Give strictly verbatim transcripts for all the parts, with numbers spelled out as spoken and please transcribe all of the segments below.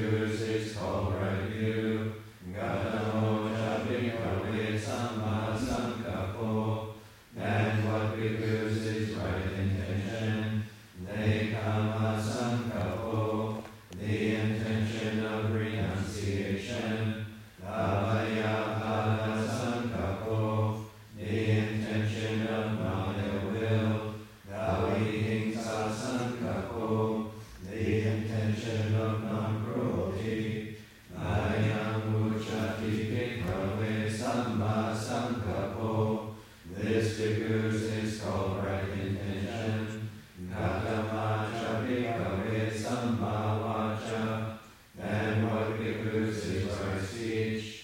bhikkhus is called right view. Gatamocha bhikkhave samma sankappo. And what bhikkhus is right intention? Nekama sankappo, the intention of renunciation. Abhayapada sankappo, the intention of non-ill will. Avihimsa sankappo, the intention of non-cruelty. Ayam uchati bhikkhave samma sankappo, this bhikkhus is called right intention. Gatamacha bhikkhave samma vacha, and what bhikkhus is right speech?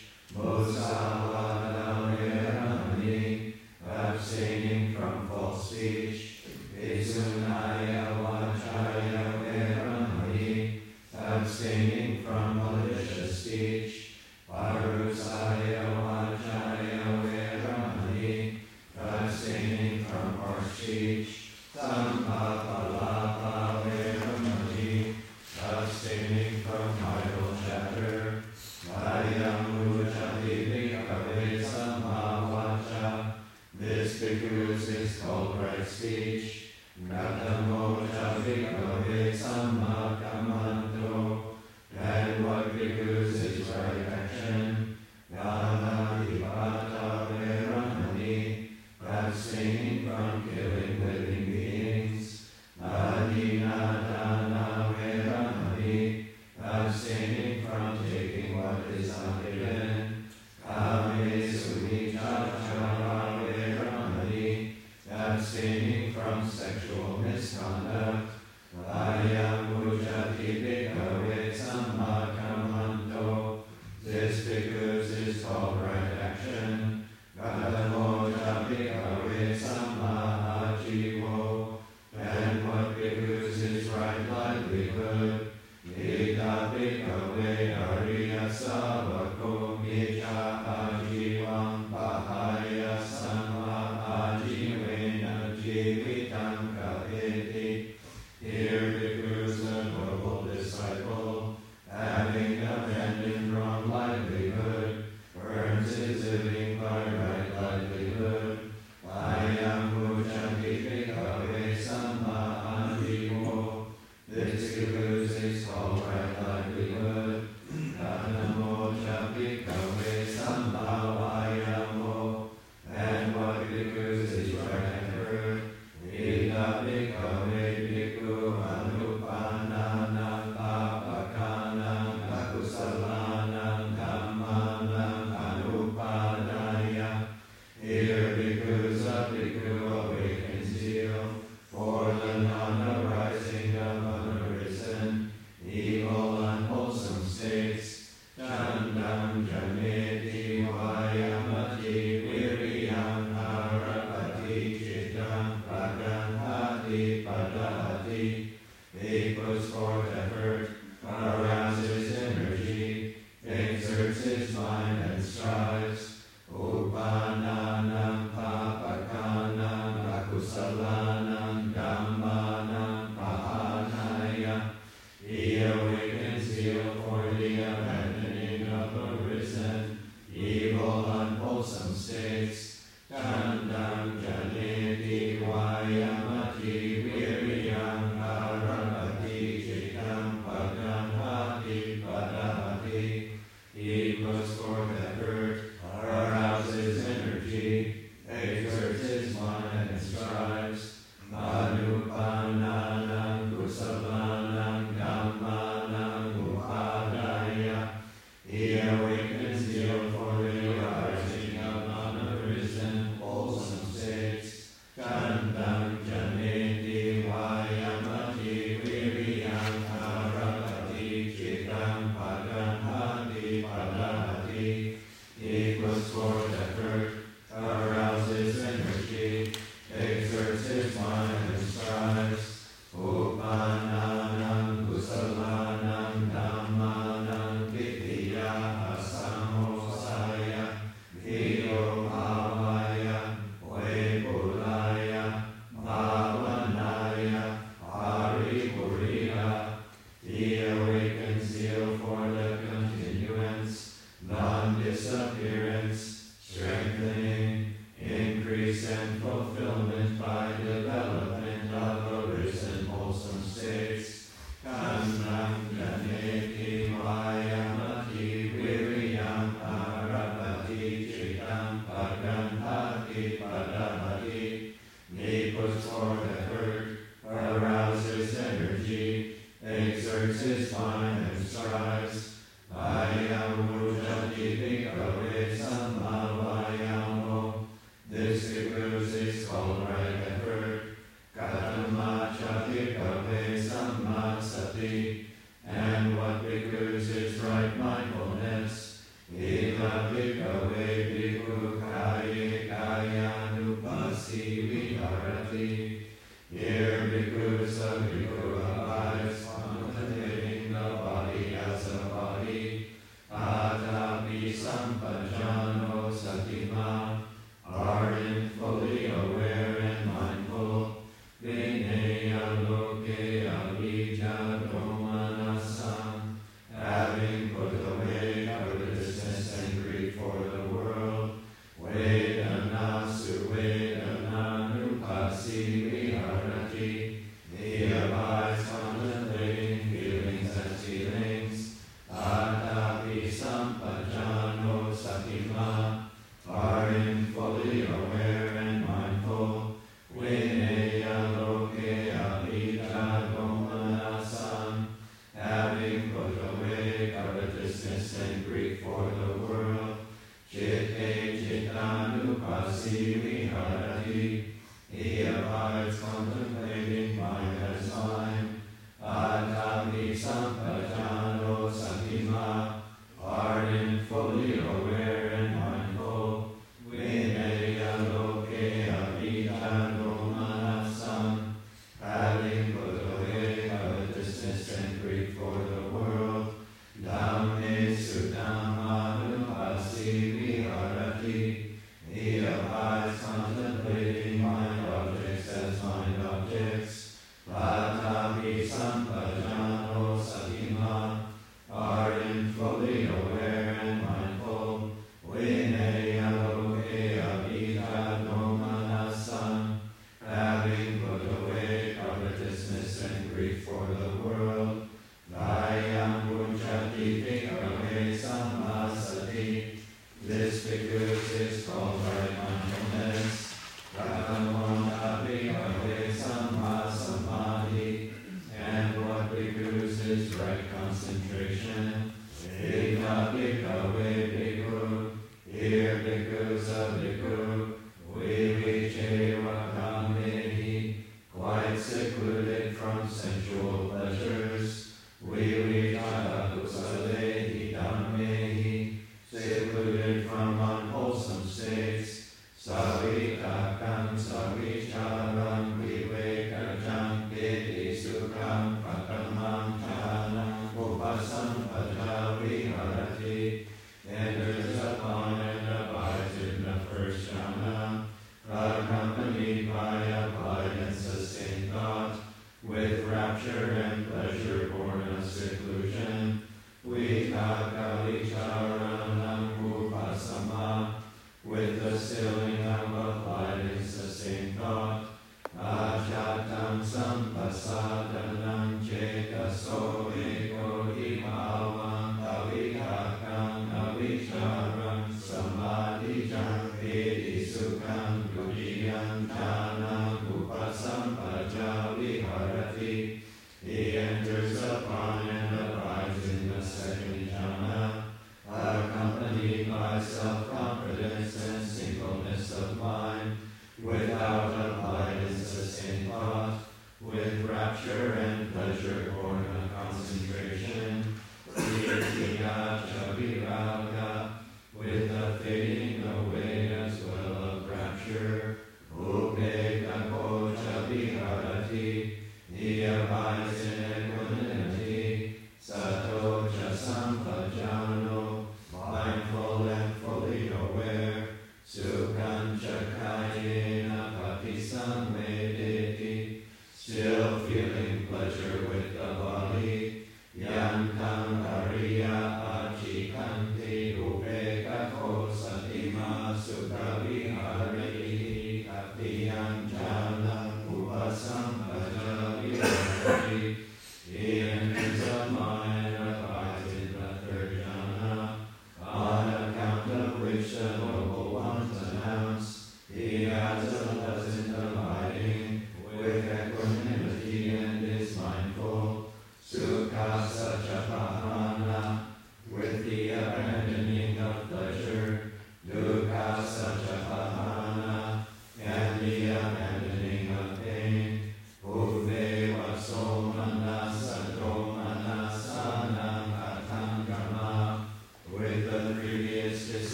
Musavada viramani, abstaining from false speech. Visunaya vachaya viramani, abstaining from malicious speech. Parusaya vachaya viramani, abstaining from harsh speech. Sampapalapa viramani, abstaining from idle chatter. Ayam uchati bhikkhave samma vacha, this bhikkhus is called right speech. Gatamocha bhikkhave samma kammanto, and what bhikkhus is right action? Ganadipata viramani, abstaining from killing living beings. Adinadana viramani, abstaining from taking what is ungiven. Kame suvichachara viramani, abstaining from sexual misconduct. Ayam uchati bhikkhave samma kammanto, this bhikkhus is called right action. Gatamocha bhikkhave samma ajivo, and what bhikkhus is right livelihood? Eka bhikkhave ariya savako mecha ajivo. right mindfulness. Eva Bhikkhave